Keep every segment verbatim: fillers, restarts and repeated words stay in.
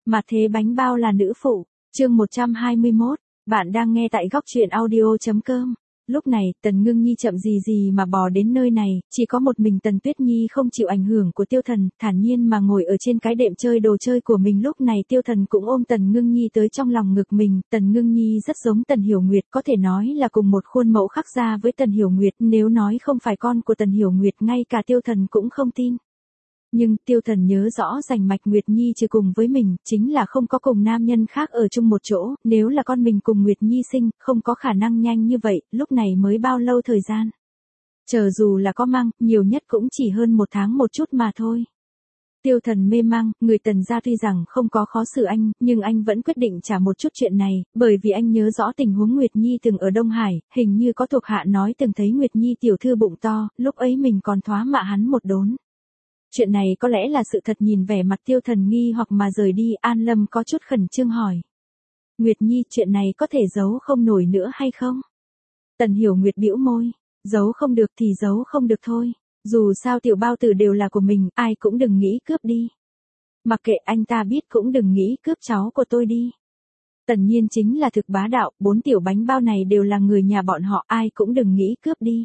Mà thế bánh bao là nữ phụ, chương một trăm hai mươi mốt, bạn đang nghe tại góc truyện audio.com. Lúc này, Tần Ngưng Nhi chậm gì gì mà bò đến nơi này, chỉ có một mình Tần Tuyết Nhi không chịu ảnh hưởng của Tiêu Thần, thản nhiên mà ngồi ở trên cái đệm chơi đồ chơi của mình. Lúc này Tiêu Thần cũng ôm Tần Ngưng Nhi tới trong lòng ngực mình. Tần Ngưng Nhi rất giống Tần Hiểu Nguyệt, có thể nói là cùng một khuôn mẫu khắc ra với Tần Hiểu Nguyệt, nếu nói không phải con của Tần Hiểu Nguyệt ngay cả Tiêu Thần cũng không tin. Nhưng Tiêu Thần nhớ rõ rành mạch Nguyệt Nhi chỉ cùng với mình, chính là không có cùng nam nhân khác ở chung một chỗ, nếu là con mình cùng Nguyệt Nhi sinh, không có khả năng nhanh như vậy, lúc này mới bao lâu thời gian. Chờ dù là có mang, nhiều nhất cũng chỉ hơn một tháng một chút mà thôi. Tiêu Thần mê mang, người Tần gia tuy rằng không có khó xử anh, nhưng anh vẫn quyết định trả một chút chuyện này, bởi vì anh nhớ rõ tình huống Nguyệt Nhi từng ở Đông Hải, hình như có thuộc hạ nói từng thấy Nguyệt Nhi tiểu thư bụng to, lúc ấy mình còn thoá mạ hắn một đốn. Chuyện này có lẽ là sự thật. Nhìn vẻ mặt Tiêu Thần nghi hoặc mà rời đi, An Lâm có chút khẩn trương hỏi. Nguyệt Nhi, chuyện này có thể giấu không nổi nữa hay không? Tần Hiểu Nguyệt bĩu môi, giấu không được thì giấu không được thôi, dù sao tiểu bao tử đều là của mình, ai cũng đừng nghĩ cướp đi. Mặc kệ anh ta biết cũng đừng nghĩ cướp cháu của tôi đi. Tần Nhiên chính là thực bá đạo, bốn tiểu bánh bao này đều là người nhà bọn họ, ai cũng đừng nghĩ cướp đi.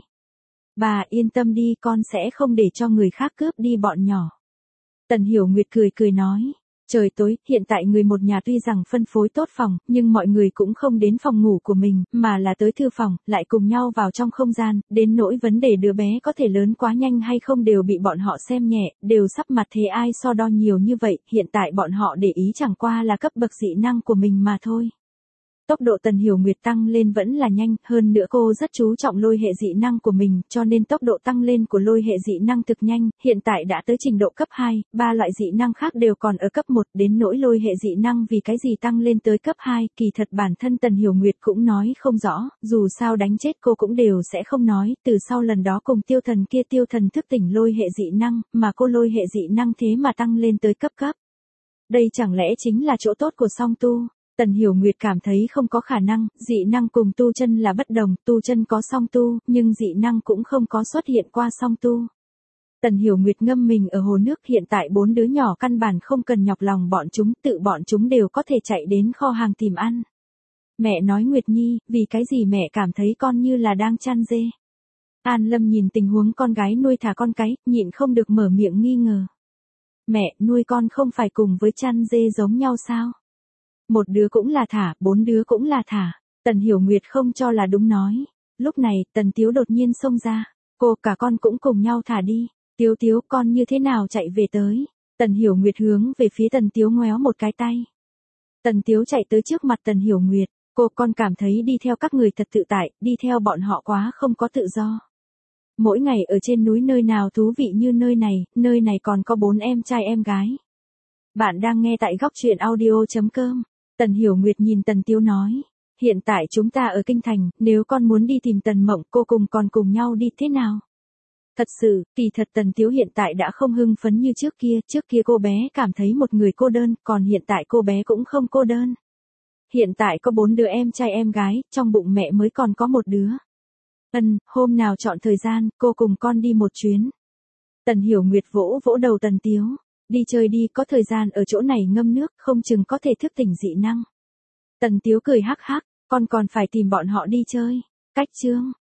Bà yên tâm đi, con sẽ không để cho người khác cướp đi bọn nhỏ. Tần Hiểu Nguyệt cười cười nói. Trời tối, hiện tại người một nhà tuy rằng phân phối tốt phòng, nhưng mọi người cũng không đến phòng ngủ của mình, mà là tới thư phòng, lại cùng nhau vào trong không gian, đến nỗi vấn đề đứa bé có thể lớn quá nhanh hay không đều bị bọn họ xem nhẹ, đều sắp mặt thế ai so đo nhiều như vậy, hiện tại bọn họ để ý chẳng qua là cấp bậc dị năng của mình mà thôi. Tốc độ Tần Hiểu Nguyệt tăng lên vẫn là nhanh, hơn nữa cô rất chú trọng lôi hệ dị năng của mình, cho nên tốc độ tăng lên của lôi hệ dị năng thực nhanh, hiện tại đã tới trình độ cấp hai, ba loại dị năng khác đều còn ở cấp một, đến nỗi lôi hệ dị năng vì cái gì tăng lên tới cấp hai, kỳ thật bản thân Tần Hiểu Nguyệt cũng nói không rõ, dù sao đánh chết cô cũng đều sẽ không nói, từ sau lần đó cùng Tiêu Thần kia Tiêu Thần thức tỉnh lôi hệ dị năng, mà cô lôi hệ dị năng thế mà tăng lên tới cấp cấp. Đây chẳng lẽ chính là chỗ tốt của song tu? Tần Hiểu Nguyệt cảm thấy không có khả năng, dị năng cùng tu chân là bất đồng, tu chân có song tu, nhưng dị năng cũng không có xuất hiện qua song tu. Tần Hiểu Nguyệt ngâm mình ở hồ nước, hiện tại bốn đứa nhỏ căn bản không cần nhọc lòng bọn chúng, tự bọn chúng đều có thể chạy đến kho hàng tìm ăn. Mẹ nói Nguyệt Nhi, vì cái gì mẹ cảm thấy con như là đang chăn dê? An Lâm nhìn tình huống con gái nuôi thả con cái, nhịn không được mở miệng nghi ngờ. Mẹ, nuôi con không phải cùng với chăn dê giống nhau sao? Một đứa cũng là thả, bốn đứa cũng là thả. Tần Hiểu Nguyệt không cho là đúng nói. Lúc này, Tần Tiếu đột nhiên xông ra. Cô cả con cũng cùng nhau thả đi. Tiếu Tiếu, con như thế nào chạy về tới? Tần Hiểu Nguyệt hướng về phía Tần Tiếu ngoéo một cái tay. Tần Tiếu chạy tới trước mặt Tần Hiểu Nguyệt. Cô, con cảm thấy đi theo các người thật tự tại, đi theo bọn họ quá không có tự do. Mỗi ngày ở trên núi nơi nào thú vị như nơi này, nơi này còn có bốn em trai em gái. Bạn đang nghe tại góc truyện audio.com. Tần Hiểu Nguyệt nhìn Tần Tiếu nói, hiện tại chúng ta ở Kinh Thành, nếu con muốn đi tìm Tần Mộng, cô cùng còn cùng nhau đi thế nào? Thật sự, kỳ thật Tần Tiếu hiện tại đã không hưng phấn như trước kia, trước kia cô bé cảm thấy một người cô đơn, còn hiện tại cô bé cũng không cô đơn. Hiện tại có bốn đứa em trai em gái, trong bụng mẹ mới còn có một đứa. Ừm, hôm nào chọn thời gian, cô cùng con đi một chuyến. Tần Hiểu Nguyệt vỗ vỗ đầu Tần Tiếu. Đi chơi đi, có thời gian ở chỗ này ngâm nước, không chừng có thể thức tỉnh dị năng. Tần Tiếu cười hắc hắc, con còn phải tìm bọn họ đi chơi. Cách chương.